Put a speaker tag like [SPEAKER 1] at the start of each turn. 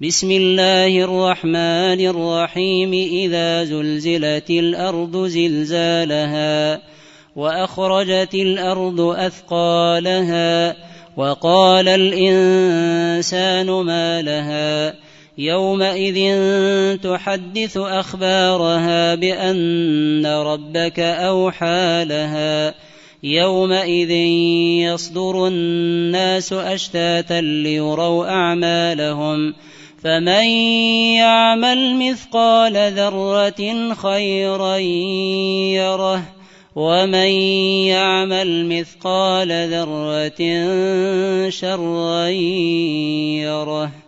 [SPEAKER 1] بسم الله الرحمن الرحيم إذا زلزلت الأرض زلزالها وأخرجت الأرض أثقالها وقال الإنسان ما لها يومئذ تحدث أخبارها بأن ربك أوحى لها يومئذ يصدر الناس أشتاتا ليروا أعمالهم فمن يعمل مثقال ذرة خيرا يره ومن يعمل مثقال ذرة شرا يره.